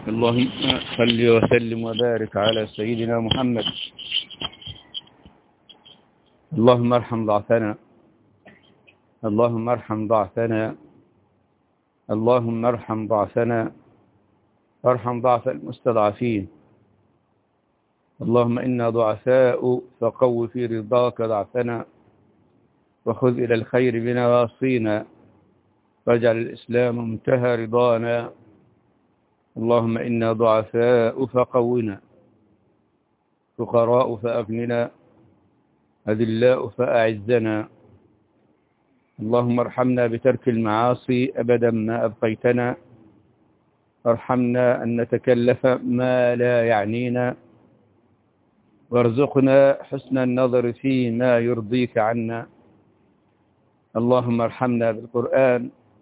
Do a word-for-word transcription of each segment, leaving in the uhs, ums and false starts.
اللهم صل وسلم وبارك على سيدنا محمد. اللهم ارحم ضعفنا، اللهم ارحم ضعفنا، اللهم ارحم ضعفنا، ارحم ضعف المستضعفين. اللهم إنا ضعفاء فقو في رضاك ضعفنا، وخذ إلى الخير بنواصينا، واجعل الإسلام منتهى رضانا. اللهم إنا ضعفاء فقونا، فقراء فأغننا، أذلاء فأعزنا. اللهم ارحمنا بترك المعاصي أبدا ما أبقيتنا، ارحمنا أن نتكلف ما لا يعنينا، وارزقنا حسن النظر فيما يرضيك عنا. اللهم ارحمنا بالقرآن،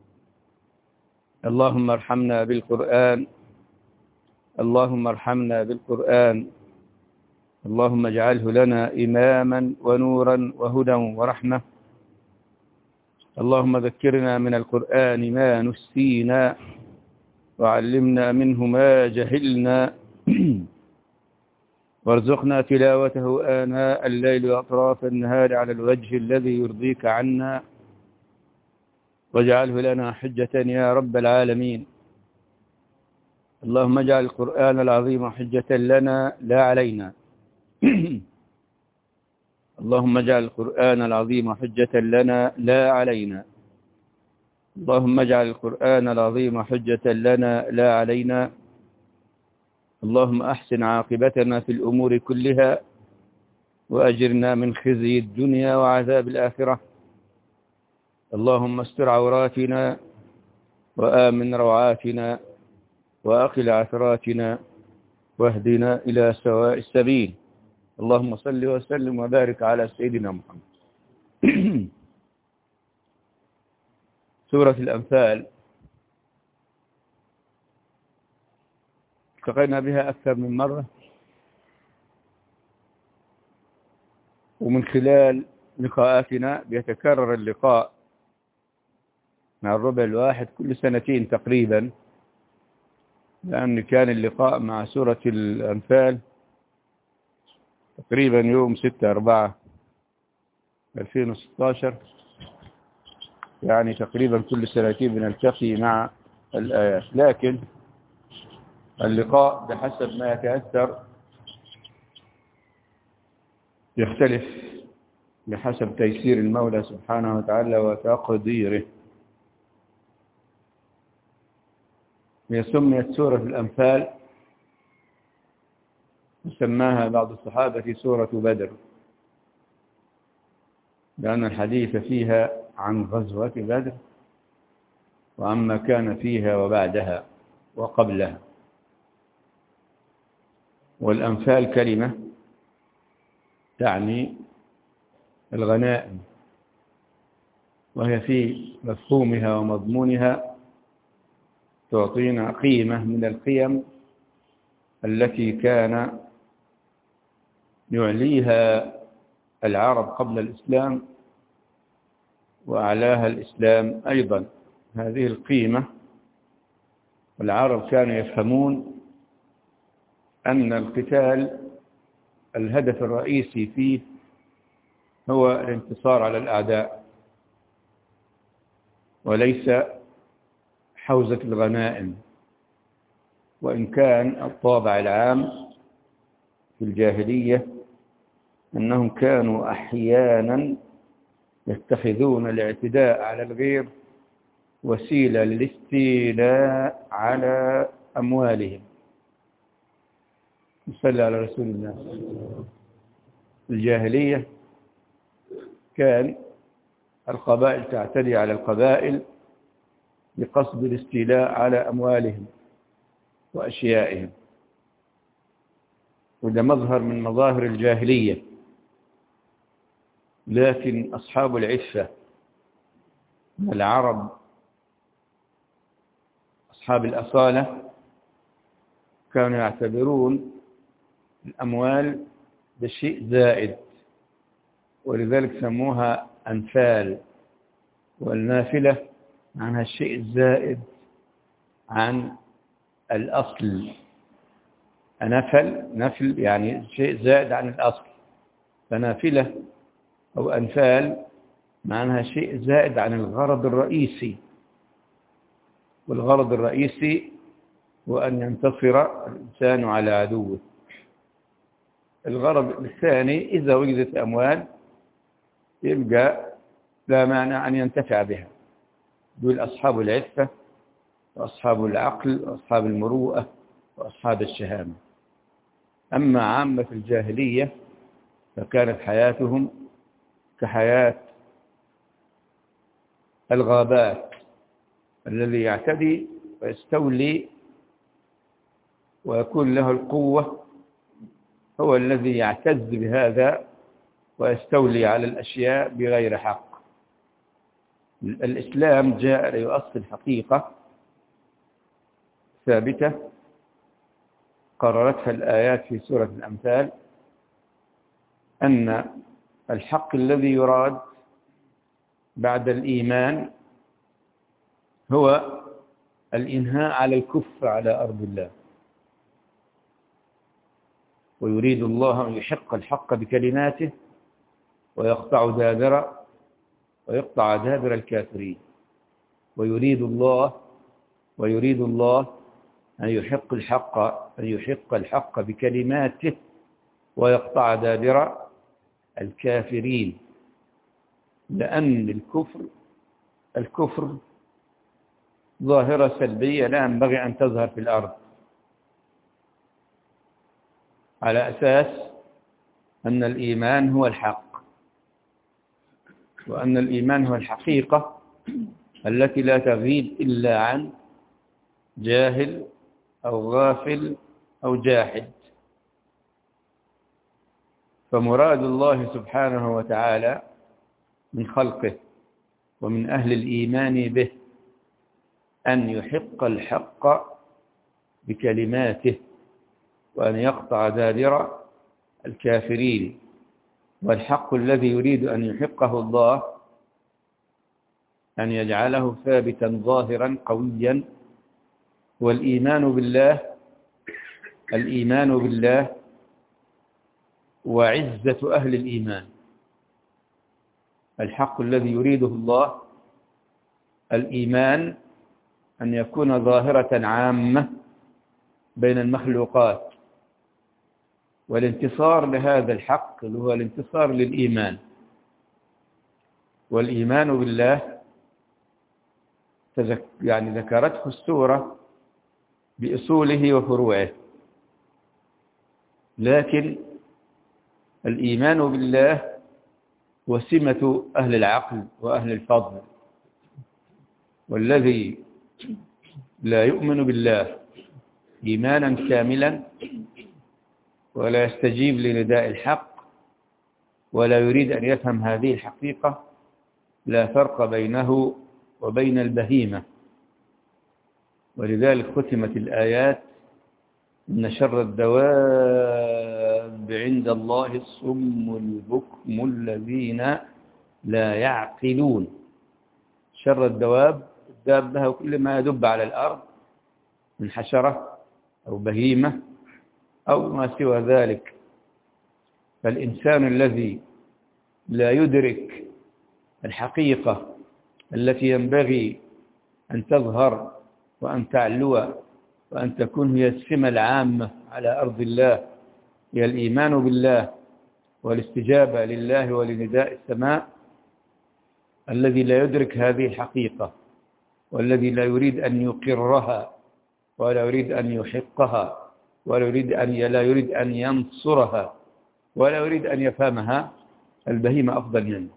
اللهم ارحمنا بالقرآن، اللهم ارحمنا بالقرآن. اللهم اجعله لنا إماما ونورا وهدى ورحمة. اللهم ذكرنا من القرآن ما نسينا، وعلمنا منه ما جهلنا، وارزقنا تلاوته آناء الليل وأطراف النهار على الوجه الذي يرضيك عنا، واجعله لنا حجة يا رب العالمين. اللهم اجعل القرآن العظيم حجة لنا لا علينا. اللهم اجعل القرآن العظيم حجة لنا لا علينا. اللهم اجعل القرآن العظيم حجة لنا لا علينا. اللهم أحسن عاقبتنا في الأمور كلها، وأجرنا من خزي الدنيا وعذاب الآخرة. اللهم استر عوراتنا، وآمن روعاتنا، وأقل عثراتنا، واهدنا إلى سواء السبيل. اللهم صل وسلم وبارك على سيدنا محمد. سورة الأنفال التقينا بها أكثر من مرة، ومن خلال لقاءاتنا بيتكرر اللقاء مع الربع الواحد كل سنتين تقريبا، لأن كان اللقاء مع سورة الأنفال تقريبا يوم ستة أربعة ألفين وستة عشر، يعني تقريبا كل سنتين بنلتقي مع الآيات، لكن اللقاء بحسب ما يتأثر يختلف بحسب تيسير المولى سبحانه وتعالى وتقديره. هي سميت سورة الأنفال، وسماها بعض الصحابة سورة بدر، لأن الحديث فيها عن غزوة بدر وعما كان فيها وبعدها وقبلها. والأنفال كلمة تعني الغنائم، وهي في مفهومها ومضمونها تعطينا قيمة من القيم التي كان يعليها العرب قبل الإسلام، وأعلاها الإسلام أيضا. هذه القيمة العرب كانوا يفهمون أن القتال الهدف الرئيسي فيه هو الانتصار على الأعداء، وليس حوزة الغنائم. وإن كان الطابع العام في الجاهلية أنهم كانوا أحيانا يتخذون الاعتداء على الغير وسيلة للاستيلاء على أموالهم. صلى على رسول الله. الجاهلية كان القبائل تعتدي على القبائل بقصد الاستيلاء على أموالهم وأشيائهم، وده مظهر من مظاهر الجاهلية. لكن أصحاب العفة من العرب، أصحاب الأصالة، كانوا يعتبرون الأموال بشيء زائد، ولذلك سموها أنفال، والنافلة عنها الشيء الزائد عن الأصل. نفل نفل يعني شيء زائد عن الأصل، فنافلة أو أنفال معناها شيء زائد عن الغرض الرئيسي، والغرض الرئيسي هو أن ينتصر الإنسان على عدوه. الغرض الثاني إذا وجدت أموال يبقى لا مانع أن ينتفع بها، دول أصحاب العفة وأصحاب العقل وأصحاب المروءة وأصحاب الشهامة. أما عامة الجاهلية فكانت حياتهم كحياة الغابات، الذي يعتدي ويستولي ويكون له القوة هو الذي يعتز بهذا ويستولي على الأشياء بغير حق. الإسلام جاء ليؤصل حقيقة ثابتة قررتها الآيات في سورة الأمثال، أن الحق الذي يراد بعد الإيمان هو الإنهاء على الكفر على أرض الله، ويريد الله أن يحق الحق بكلماته ويقطع دابر ويقطع دابر الكافرين. ويريد الله ويريد الله أن يحق الحق أن يحق الحق بكلماته ويقطع دابر الكافرين، لأن الكفر الكفر ظاهرة سلبية لا ينبغي أن تظهر في الأرض، على أساس أن الإيمان هو الحق، وأن الإيمان هو الحقيقة التي لا تغيب إلا عن جاهل أو غافل أو جاحد. فمراد الله سبحانه وتعالى من خلقه ومن أهل الإيمان به أن يحق الحق بكلماته وأن يقطع دابر الكافرين. والحق الذي يريد أن يحقه الله أن يجعله ثابتا ظاهرا قويا، والإيمان بالله الإيمان بالله وعزة أهل الإيمان. الحق الذي يريده الله الإيمان أن يكون ظاهرة عامة بين المخلوقات، والانتصار لهذا الحق اللي هو الانتصار للإيمان. والإيمان بالله يعني ذكرته السورة بأصوله وفروعه، لكن الإيمان بالله هو سمة أهل العقل وأهل الفضل، والذي لا يؤمن بالله إيمانا كاملا ولا يستجيب لنداء الحق ولا يريد أن يفهم هذه الحقيقة لا فرق بينه وبين البهيمة. ولذلك ختمت الآيات إن شر الدواب عند الله الصم البكم الذين لا يعقلون. شر الدواب الدابة وكل ما يدب على الأرض من حشرة أو بهيمة أو ما سوى ذلك. فالإنسان الذي لا يدرك الحقيقة التي ينبغي أن تظهر وأن تعلو وأن تكون هي السمة العامة على أرض الله، هي الإيمان بالله والاستجابة لله ولنداء السماء، الذي لا يدرك هذه الحقيقة والذي لا يريد أن يقرها ولا يريد أن يحقها ولا يريد أن لا يريد أن ينصرها ولا يريد أن يفهمها، البهيمة أفضل منه.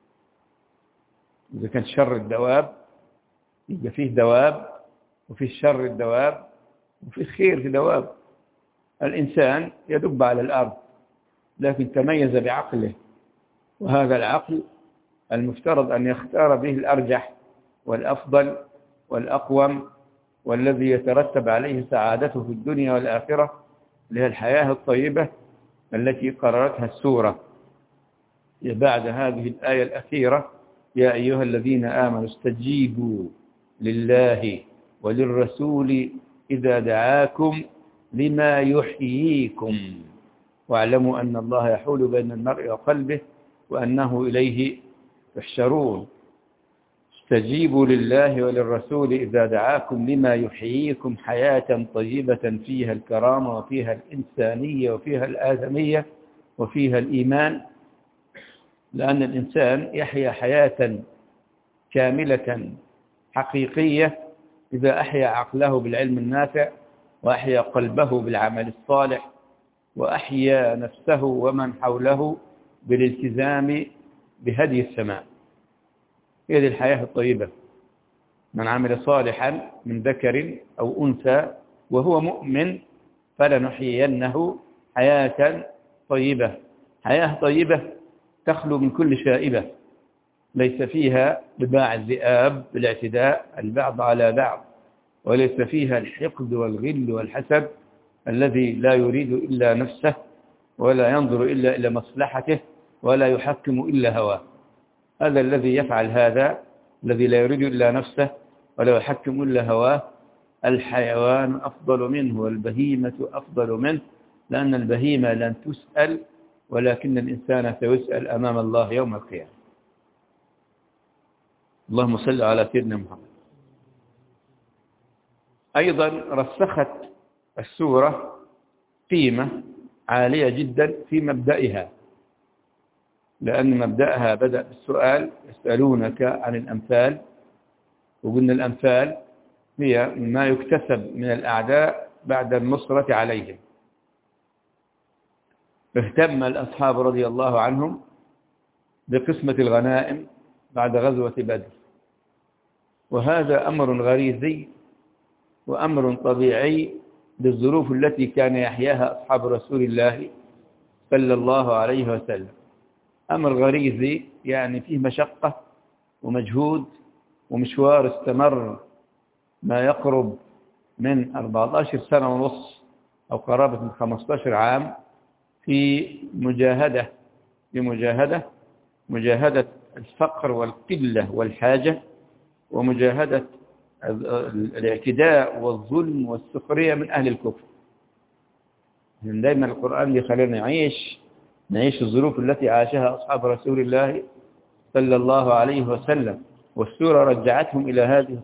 إذا كان شر الدواب يبقى فيه دواب وفيه شر الدواب وفيه خير في دواب. الإنسان يدب على الأرض لكن تميز بعقله، وهذا العقل المفترض أن يختار به الأرجح والأفضل والأقوم والذي يترتب عليه سعادته في الدنيا والآخرة، لها الحياة الطيبة التي قررتها السورة بعد هذه الآية الأخيرة: يا أيها الذين آمنوا استجيبوا لله وللرسول إذا دعاكم لما يحييكم واعلموا أن الله يحول بين المرء وقلبه وأنه إليه تحشرون. استجيبوا لله وللرسول إذا دعاكم لما يحييكم حياة طيبة فيها الكرامة وفيها الإنسانية وفيها الآدمية وفيها الإيمان، لأن الإنسان يحيا حياة كاملة حقيقية إذا أحيا عقله بالعلم النافع وأحيا قلبه بالعمل الصالح وأحيا نفسه ومن حوله بالالتزام بهدي السماء. هذه الحياة الطيبة. من عمل صالحا من ذكر أو أنثى وهو مؤمن فلنحيينه حياة طيبة. حياة طيبة تخلو من كل شائبة ليس فيها طباع الذئاب بالاعتداء البعض على بعض، وليس فيها الحقد والغل والحسد الذي لا يريد إلا نفسه ولا ينظر إلا إلى مصلحته ولا يحكم إلا هواه. هذا الذي يفعل هذا الذي لا يريد إلا نفسه ولا يحكم إلا هواه الحيوان أفضل منه والبهيمة أفضل منه، لأن البهيمة لن تسأل ولكن الإنسان سيسأل أمام الله يوم القيامة. اللهم صل على سيدنا محمد. أيضا رسخت السورة قيمة عالية جدا في مبدئها، لأن مبدأها بدأ بالسؤال يسألونك عن الأمثال، وقلنا الأمثال هي ما يكتسب من الأعداء بعد النصرة عليهم. اهتم الأصحاب رضي الله عنهم بقسمة الغنائم بعد غزوة بدر، وهذا أمر غريزي وأمر طبيعي للظروف التي كان يحياها أصحاب رسول الله صلى الله عليه وسلم. أمر غريزي يعني فيه مشقة ومجهود ومشوار استمر ما يقرب من أربعة عشر سنة ونصف أو قرابة من خمسة عشر عام في مجاهدة بمجاهدة مجاهدة الفقر والقلة والحاجة ومجاهدة الاعتداء والظلم والسخرية من أهل الكفر. دائما القرآن يخلينا نعيش نعيش الظروف التي عاشها أصحاب رسول الله صلى الله عليه وسلم، والسورة رجعتهم إلى هذه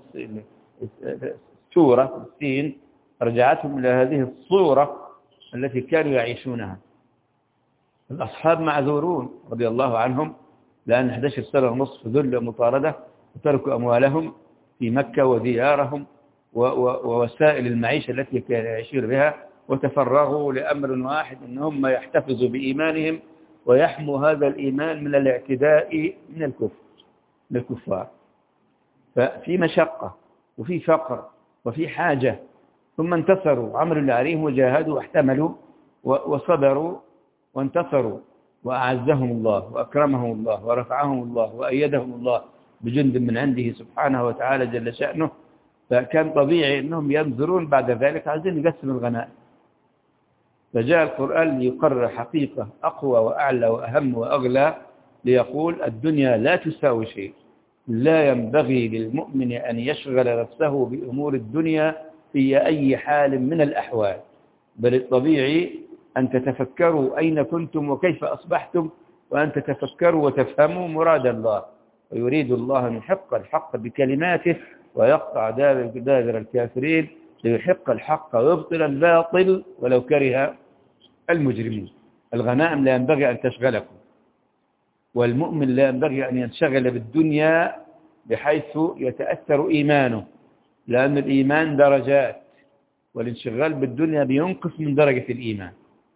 السورة السين رجعتهم إلى هذه الصورة التي كانوا يعيشونها. الأصحاب معذورون رضي الله عنهم، لأن أحد عشر سنة ونصف ذل ومطاردة وتركوا أموالهم في مكة وديارهم ووسائل المعيشة التي كانوا يعيشون بها، وتفرغوا لأمر واحد أنهم يحتفظوا بإيمانهم ويحموا هذا الإيمان من الاعتداء من الكفر من الكفار. ففي مشقة وفي فقر وفي حاجة، ثم انتصروا عملوا اللي عليهم وجاهدوا واحتملوا وصبروا وانتصروا، وأعزهم الله وأكرمهم الله ورفعهم الله وأيدهم الله بجند من عنده سبحانه وتعالى جل شأنه. فكان طبيعي أنهم ينظرون بعد ذلك عايزين يقسم الغنائم، فجاء القرآن ليقرر حقيقة أقوى وأعلى وأهم وأغلى، ليقول الدنيا لا تساوي شيء، لا ينبغي للمؤمن أن يشغل نفسه بأمور الدنيا في أي حال من الأحوال، بل الطبيعي أن تتفكروا أين كنتم وكيف أصبحتم، وأن تتفكروا وتفهموا مراد الله. ويريد الله أن يحق الحق بكلماته ويقطع دابر الكافرين ليحق الحق ويبطل الباطل ولو كره المجرمين. الغنائم لا ينبغي أن تشغلكم، والمؤمن لا ينبغي أن ينشغل بالدنيا بحيث يتأثر إيمانه، لأن الإيمان درجات، والانشغال بالدنيا بينقص من درجة الإيمان.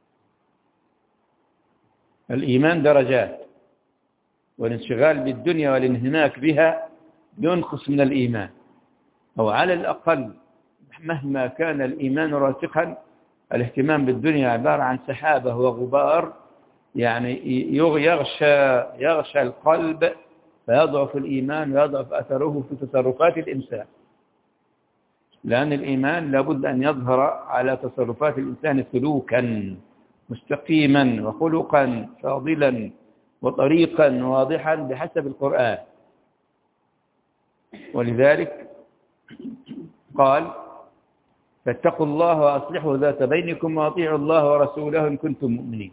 الإيمان درجات، والانشغال بالدنيا والانهماك بها ينقص من الإيمان، أو على الأقل مهما كان الإيمان راسخا الاهتمام بالدنيا عبارة عن سحابة وغبار، يعني يغشى يغشى القلب فيضعف الإيمان ويضعف أثره في تصرفات الإنسان، لأن الإيمان لابد أن يظهر على تصرفات الإنسان سلوكا مستقيما وخلقا فاضلا وطريقا واضحا بحسب القرآن. ولذلك قال فاتقوا الله وأصلحوا ذات بينكم وأطيعوا الله ورسوله إن كنتم مؤمنين.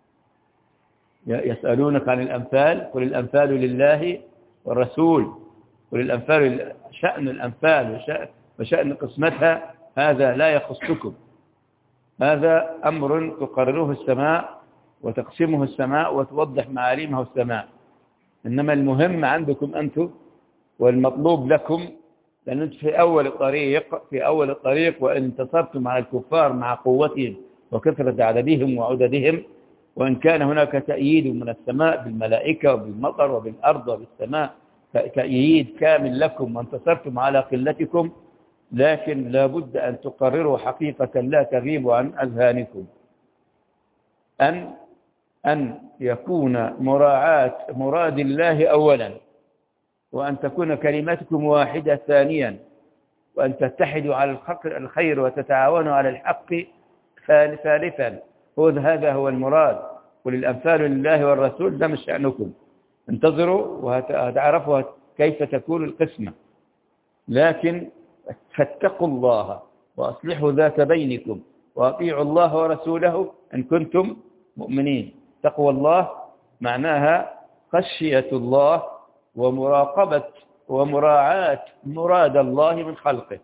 يسألونك عن الأنفال، قل الأنفال لله والرسول. قل الأنفال، شأن الأنفال وشأن قسمتها هذا لا يخصكم، هذا أمر تقرره السماء وتقسمه السماء وتوضح معالمه السماء. إنما المهم عندكم أنتم والمطلوب لكم، لأن أنتم في أول الطريق في أول الطريق وإن انتصرتم على الكفار مع قوتهم وكثرة عددهم وعددهم، وإن كان هناك تأييد من السماء بالملائكة وبالمطر وبالأرض وبالسماء، تأييد كامل لكم وانتصرتم على قلتكم، لكن لا بد أن تقرروا حقيقة لا تغيب عن أذهانكم، أن أن يكون مراعاة مراد الله أولا، وأن تكون كلمتكم واحدة ثانيا، وأن تتحدوا على الخير وتتعاونوا على الحق ثالثا. هذا هو المراد. قل الأنفال لله والرسول، ده مش شأنكم. انتظروا وهتعرفوا كيف تكون القسمة. لكن فاتقوا الله وأصلحوا ذات بينكم وأطيعوا الله ورسوله إن كنتم مؤمنين. تقوى الله معناها خشية الله ومراقبة ومراعاة مراد الله من خلقه.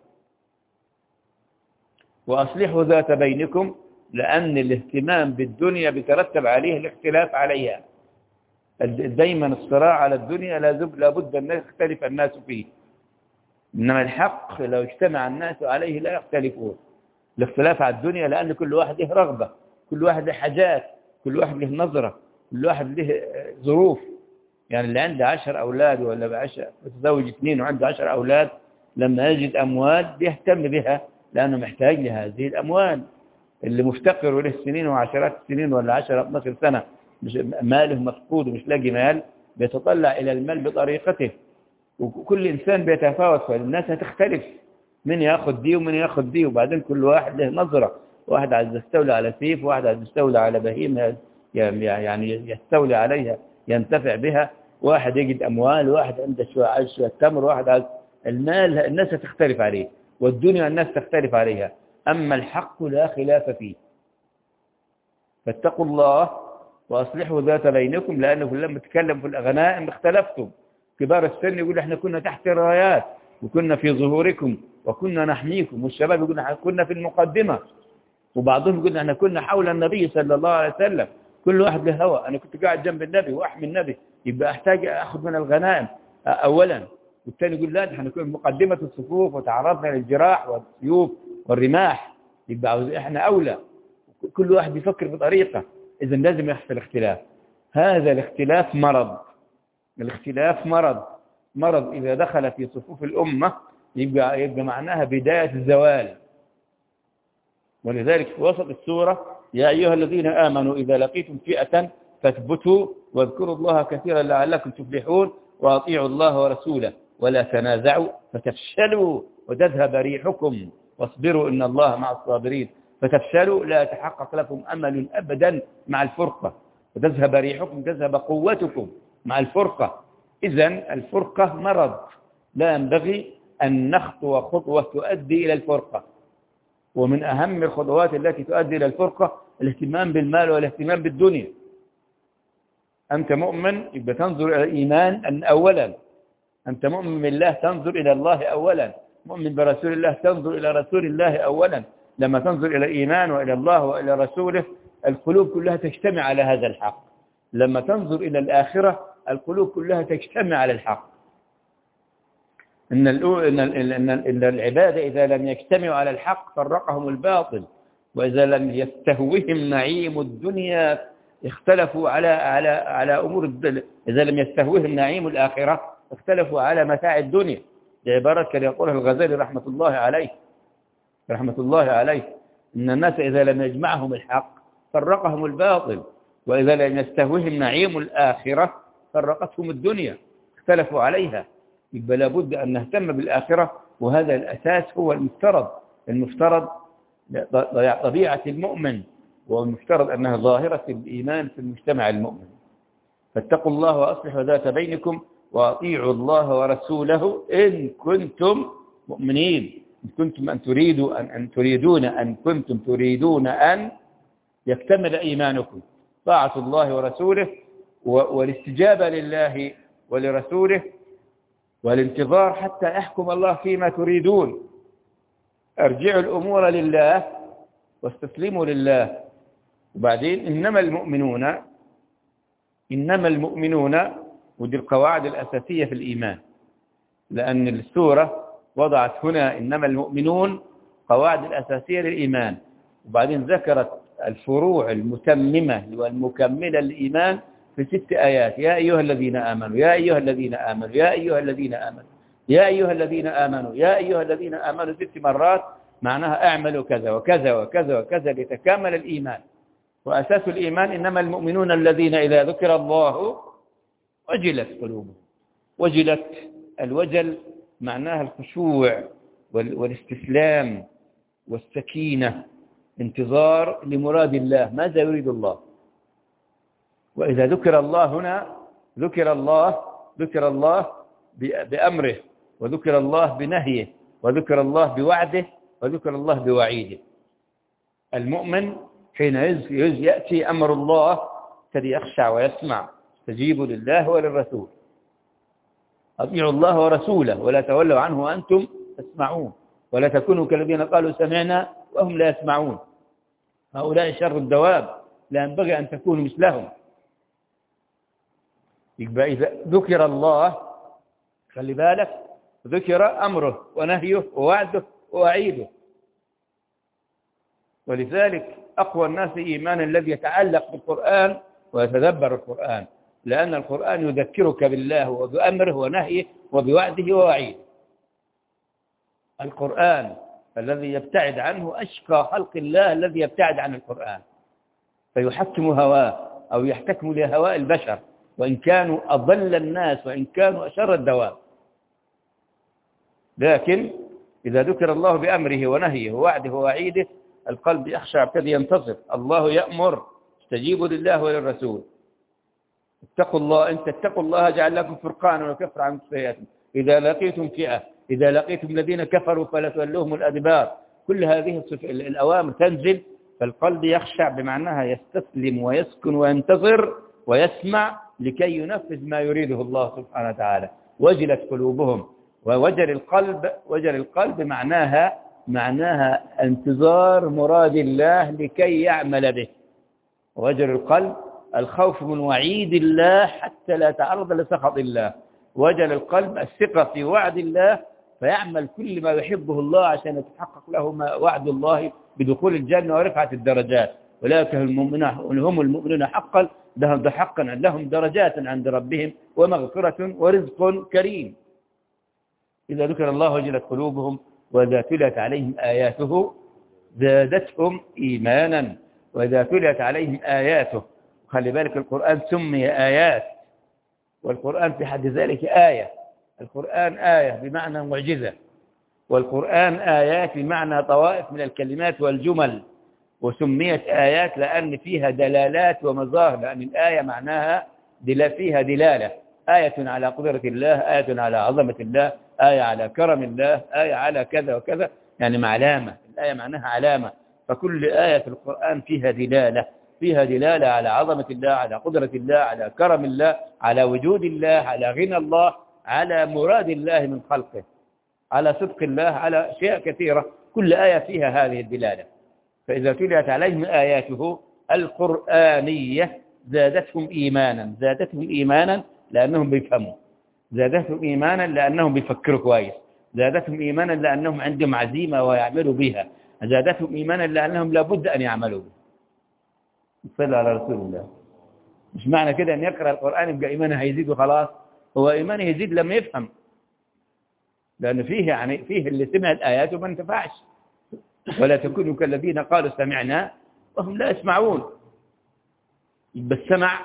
وأصلحوا ذات بينكم، لأن الاهتمام بالدنيا بيترتب عليه الاختلاف عليها. دايما الصراع على الدنيا لابد أن يختلف الناس فيه، إنما الحق لو اجتمع الناس عليه لا يختلفون. الاختلاف على الدنيا لأن كل واحد له رغبة، كل واحد له حاجات، كل واحد له نظرة، كل واحد له ظروف. يعني اللي عنده عشر أولاد ولا بعشر متزوج اثنين وعنده عشر أولاد، لما يجد أموال بيهتم بها لأنه محتاج لهذه الأموال. اللي مفتقر وله سنين وعشرات السنين ولا عشرة اثناشر سنة مش ماله مفقود ومش لاقي مال، بيتطلع إلى المال بطريقته. وكل إنسان بيتفاوت، فالناس هتختلف، من يأخذ دي ومن يأخذ دي، وبعدين كل واحد له نظرة. واحد عايز يستولي على سيف، واحد عايز يستولي على بهيمة يعني يستولي عليها ينتفع بها، واحد يجد أموال، واحد عنده شوية عايز شوية تمر، واحد عايز المال. الناس تختلف عليه، والدنيا الناس تختلف عليها، أما الحق لا خلاف فيه. فاتقوا الله وأصلحوا ذات بينكم، لأنه لما تكلم في الغنائم اختلفتم. كبار السن يقول احنا كنا تحت الرايات وكنا في ظهوركم وكنا نحميكم، والشباب يقول احنا كنا في المقدمة، وبعضهم يقول احنا كنا حول النبي صلى الله عليه وسلم. كل واحد له هوى، أنا كنت قاعد جنب النبي وأحمي النبي، يبقى أحتاج أخذ من الغنائم أولا. والثاني يقول لا، احنا نكون مقدمة الصفوف وتعرضنا للجراح والسيوف والرماح، يبقى احنا أولى. كل واحد يفكر بطريقة، إذن لازم يحصل اختلاف. هذا الاختلاف مرض، الاختلاف مرض مرض إذا دخل في صفوف الأمة يبقى, يبقى معناها بداية الزوال. ولذلك في وسط السورة يا أيها الذين آمنوا إذا لقيتم فئة فاثبتوا واذكروا الله كثيرا لعلكم تفلحون وأطيعوا الله ورسوله ولا تنازعوا فتفشلوا وتذهب ريحكم واصبروا إن الله مع الصابرين. فتفشلوا لا يتحقق لكم أمل أبدا مع الفرقة، وتذهب ريحكم تذهب قوتكم مع الفرقة. إذن الفرقة مرض، لا ينبغي أن نخطو خطوة تؤدي إلى الفرقة. ومن أهم الخطوات التي تؤدي إلى الفرقة الاهتمام بالمال والاهتمام بالدنيا. أنت مؤمن يبقى تنظر إلى الإيمان أن أولا، أنت مؤمن بالله تنظر إلى الله أولا، مؤمن برسول الله تنظر إلى رسول الله أولا. لما تنظر إلى الإيمان وإلى الله وإلى رسوله القلوب كلها تجتمع على هذا الحق. لما تنظر إلى الآخرة القلوب كلها تجتمع على الحق. إن, إن, إن, إن العبادة إذا لم يجتمعوا على الحق فرقهم الباطل، وإذا لم يستهوهم نعيم الدنيا اختلفوا على على على أمور الدنيا. إذا لم يستهوهم نعيم الآخرة اختلفوا على متاع الدنيا. بعبارة كان يقولها الغزالي رحمة الله عليه رحمة الله عليه إن الناس إذا لم يجمعهم الحق فرقهم الباطل، وإذا لم يستهوهم نعيم الآخرة فرقتهم الدنيا اختلفوا عليها. يبقى لابد أن نهتم بالآخرة، وهذا الأساس هو المفترض المفترض طبيعة المؤمن، والمفترض أنها ظاهرة الإيمان في المجتمع المؤمن. فاتقوا الله وأصلحوا ذات بينكم وأطيعوا الله ورسوله إن كنتم مؤمنين. إن كنتم أن تريدوا أن, أن تريدون أن كنتم تريدون أن يكتمل إيمانكم طاعة الله ورسوله والاستجابة لله ولرسوله والانتظار حتى يحكم الله فيما تريدون. ارجعوا الأمور لله واستسلموا لله. وبعدين إنما المؤمنون إنما المؤمنون ودي القواعد الأساسية في الإيمان، لأن السورة وضعت هنا إنما المؤمنون قواعد الأساسية للإيمان، وبعدين ذكرت الفروع المتممة والمكملة للإيمان في ست آيات. يا أيها الذين آمنوا يا أيها الذين آمنوا يا أيها الذين آمنوا يا أيها الذين آمنوا يا أيها الذين آمنوا ست مرات، معناها اعملوا كذا وكذا وكذا وكذا لتكامل الإيمان. وأساس الإيمان إنما المؤمنون الذين إذا ذكر الله وجلت قلوبهم. وجلت، الوجل معناها الخشوع والاستسلام والسكينة، انتظار لمراد الله، ماذا يريد الله. وإذا ذكر الله هنا ذكر الله ذكر الله بأمره، وذكر الله بنهيه، وذكر الله بوعده، وذكر الله بوعيده. المؤمن حين يأتي أمر الله الذي يخشع ويسمع، استجيبوا لله وللرسول، أطيعوا الله ورسوله ولا تولوا عنه وأنتم تسمعون، ولا تكونوا كالذين قالوا سمعنا وهم لا يسمعون. هؤلاء شر الدواب، لا ينبغي أن تكونوا مثلهم. يبقى إذا ذكر الله خلي بالك، ذكر أمره ونهيه ووعده ووعيده. ولذلك أقوى الناس إيمانا الذي يتعلق بالقرآن ويتدبر القرآن، لأن القرآن يذكرك بالله وبأمره ونهيه وبوعده ووعيده. القرآن الذي يبتعد عنه أشقى خلق الله الذي يبتعد عن القرآن، فيحكم هواه أو يحتكم لهواء البشر، وإن كانوا أضل الناس وإن كانوا أشر الدواب. لكن إذا ذكر الله بأمره ونهيه ووعده ووعيده القلب يخشع ابتدي ينتصر. الله يأمر استجيبوا لله وللرسول، اتقوا الله، إن تتقوا الله جعل لكم فرقانا وكفر عنكم سيئاتكم، إذا لقيتم فئة، إذا لقيتم الذين كفروا فلا تولوهم الأدبار. كل هذه الأوامر تنزل، فالقلب يخشع بمعناها يستسلم ويسكن وينتظر ويسمع لكي ينفذ ما يريده الله سبحانه وتعالى. وجلت قلوبهم، ووجل القلب، وجل القلب معناها معناها انتظار مراد الله لكي يعمل به. وجل القلب الخوف من وعيد الله حتى لا يتعرض لسخط الله. وجل القلب الثقة في وعد الله فيعمل كل ما يحبه الله عشان يتحقق له ما وعد الله بدخول الجنة ورفعة الدرجات. أولئك هم المؤمنون حقا، لهم حقا لهم درجات عند ربهم ومغفرة ورزق كريم. إذا ذكر الله وجلت قلوبهم وإذا تلت عليهم آياته زادتهم إيمانا. وإذا تلت عليهم آياته، خلي بالك القرآن سمي آيات، والقرآن في حد ذلك آية. القرآن آية بمعنى معجزة، والقرآن آيات بمعنى طوائف من الكلمات والجمل. وسميت آيات لأن فيها دلالات ومظاهر، لأن الآية معناها دل فيها دلالة، آية على قدرة الله، آية على عظمة الله، آية على كرم الله، آية على كذا وكذا، يعني علامة. الآية معناها علامة. فكل آية في القرآن فيها دلالة، فيها دلالة على عظمة الله، على قدرة الله، على كرم الله، على وجود الله، على غنى الله، على مراد الله من خلقه، على صدق الله، على أشياء كثيرة. كل آية فيها هذه الدلالة. فإذا تليت عليهم آياته القرآنية زادتهم إيمانا. زادتهم إيمانا لأنهم بيفهموا، زادتهم إيمانا لأنهم بيفكروا كويس، زادتهم إيمانا لأنهم عندهم عزيمة ويعملوا بها، زادتهم إيمانا لأنهم لابد أن يعملوا بها. صلى على رسول الله. مش معنى كده أن يقرأ القرآن يبقى إيمانه هيزيد وخلاص، هو إيمانه يزيد لما يفهم، لأن فيه يعني فيه اللي سمع الآيات وما انتفعش. ولا تكونوا كالذين قالوا سمعنا وهم لا يسمعون. بالسمع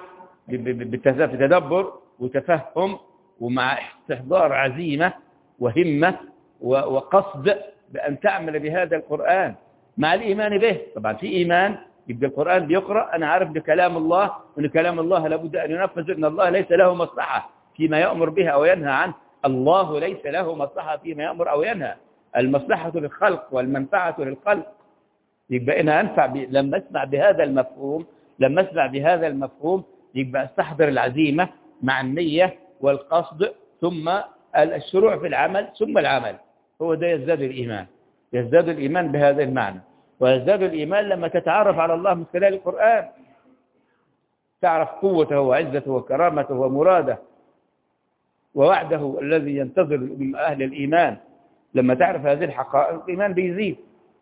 بتدبر وتفهم ومع استحضار عزيمة وهمة وقصد بأن تعمل بهذا القرآن مع الإيمان به. طبعا في إيمان، يبقى القرآن بيقرأ أنا عارف بكلام الله، وأن كلام الله لابد أن ينفذ، أن الله ليس له مصلحة فيما يأمر به أو ينهى عنه. الله ليس له مصلحة فيما يأمر أو ينهى. المصلحة للخلق والمنفعة للخلق. يبقى أنا أنفع ب... لما أسمع بهذا المفهوم لما أسمع بهذا المفهوم يبقى أستحضر العزيمة مع النية والقصد ثم الشروع في العمل ثم العمل. هو ده يزداد الإيمان يزداد الإيمان بهذا المعنى. ويزداد الإيمان لما تتعرف على الله من خلال القرآن، تعرف قوته وعزته وكرامته ومراده ووعده الذي ينتظر من أهل الإيمان. لما تعرف هذه الحقائق الإيمان بيزيد.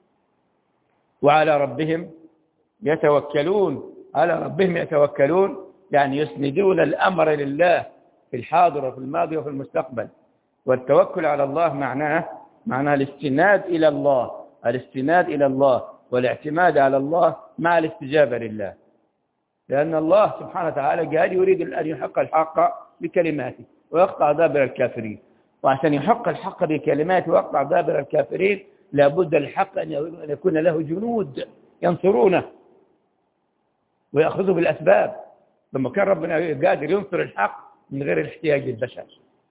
وعلى ربهم يتوكلون على ربهم يتوكلون يعني يسندون الأمر لله في الحاضر وفي الماضي وفي المستقبل. والتوكل على الله معناه معناه الاستناد إلى الله الاستناد إلى الله والاعتماد على الله مع الاستجابة لله. لأن الله سبحانه وتعالى قال يريد أن يحق الحق بكلماته ويقطع دابر الكافرين. وعشان يحق الحق بكلماته ويقطع دابر الكافرين لابد الحق أن يكون له جنود ينصرونه ويأخذوا بالأسباب. لما كان ربنا قادر ينصر الحق من غير الاحتياج للبشر.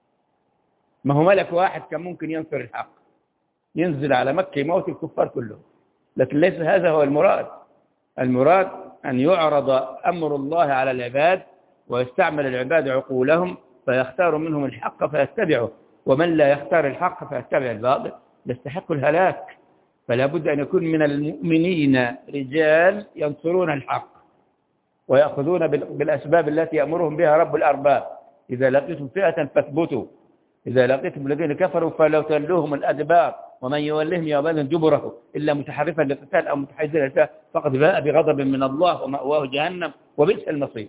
ما هو ملك واحد كان ممكن ينصر الحق ينزل على مكة يموت الكفار كلهم، لكن ليس هذا هو المراد. المراد أن يعرض أمر الله على العباد ويستعمل العباد عقولهم فيختار منهم الحق فيتبعه، ومن لا يختار الحق فيتبع الباطل يستحق الهلاك. فلا بد أن يكون من المؤمنين رجال ينصرون الحق ويأخذون بالأسباب التي يأمرهم بها رب الأرباب. إذا لقيتم فئة فاثبتوا إذا لقيتم الذين كفروا فلو تولوهم الأدبار ومن يولهم يومئذ دبره إلا متحرفا لقتال أو متحيزا للقتال فقد باء بغضب من الله ومأواه جهنم وبئس المصير.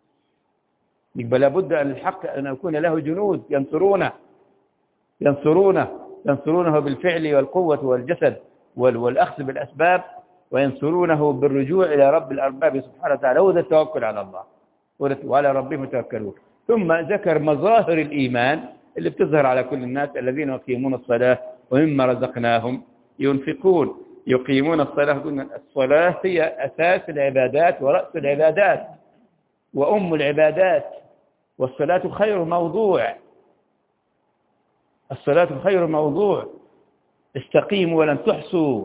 يبقى لابد أن الحق أن يكون له جنود ينصرونه ينصرونه ينصرونه بالفعل والقوة والجسد والأخذ بالأسباب وينصرونه بالرجوع إلى رب الأرباب سبحانه وتعالى. هو ذا التوكل على الله وعلى ربهم يتوكلون. ثم ذكر مظاهر الإيمان اللي بتظهر على كل الناس الذين يقيمون الصلاة ومما رزقناهم ينفقون. يقيمون الصلاة. الصلاة هي أساس العبادات ورأس العبادات وأم العبادات. والصلاة خير موضوع الصلاة خير موضوع. استقيموا ولن تحصوا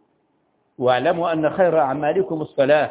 واعلموا أن خير أعمالكم الصلاة.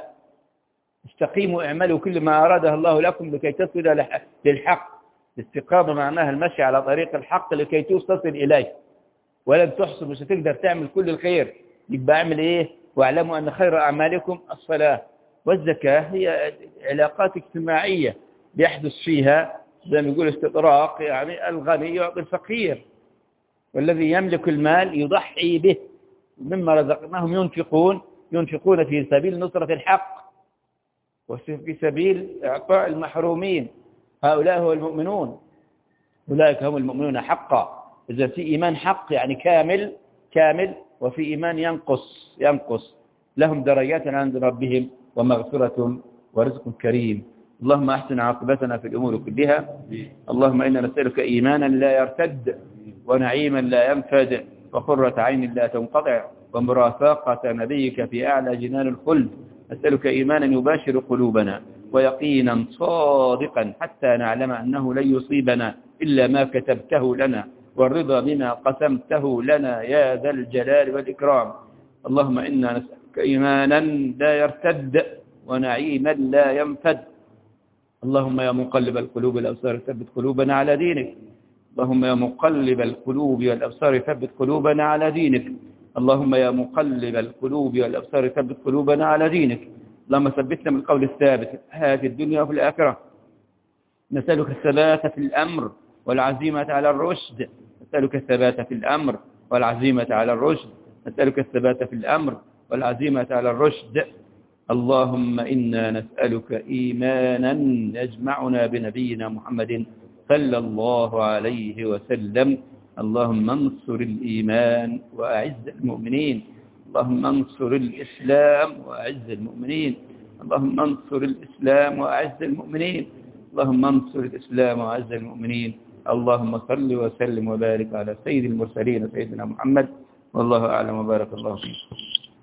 استقيموا اعملوا كل ما أراده الله لكم لكي تصلوا للحق. الاستقامة معناها المشي على طريق الحق لكي تصل إليه. ولن تحصوا مش هتقدر تعمل كل الخير. يبقى اعمل إيه؟ واعلموا أن خير أعمالكم الصلاة. والزكاة هي علاقات اجتماعية بيحدث فيها زي ما يقول استطراق، يعني الغني يعطي الفقير والذي يملك المال يضحي به. مما رزقناهم ينفقون ينفقون في سبيل نصرة الحق وفي سبيل إعطاء المحرومين. هؤلاء هم المؤمنون أولئك هم المؤمنون حقا. إذا في إيمان حق يعني كامل كامل وفي إيمان ينقص ينقص لهم درجات عند ربهم ومغفرة ورزق كريم. اللهم أحسن عاقبتنا في الأمور كلها. اللهم إنا نسألك إيمانا لا يرتد ونعيما لا ينفد وقرة عين لا تنقطع ومرافقة نبيك في أعلى جنان الخلد. نسألك إيمانا يباشر قلوبنا ويقينا صادقا حتى نعلم أنه لن يصيبنا إلا ما كتبته لنا والرضا بما قسمته لنا يا ذا الجلال والإكرام. اللهم إنا نسألك إيمانا لا يرتد ونعيما لا ينفد. اللهم يا مقلب القلوب والأبصار ثبت قلوبنا على دينك. اللهم يا مقلب القلوب والأبصار ثبت قلوبنا على دينك. اللهم يا مقلب القلوب والأبصار ثبت قلوبنا على دينك. اللهم ثبتنا من القول الثابت في الحياة الدنيا وفي الآخرة. نسألك الثبات في الأمر والعزيمة على الرشد. نسألك الثبات في الأمر والعزيمة على الرشد. نسألك الثبات في الأمر والعزيمة على الرشد. اللهم إنا نسألك إيمانا يجمعنا بنبينا محمد صلى الله عليه وسلم. اللهم انصر الإيمان وأعز المؤمنين. اللهم انصر الإسلام وأعز المؤمنين. اللهم انصر الإسلام وأعز المؤمنين. اللهم انصر الإسلام وأعز المؤمنين. اللهم صل وسلم وبارك على سيد المرسلين سيدنا محمد والله أعلم وبارك الله فيك.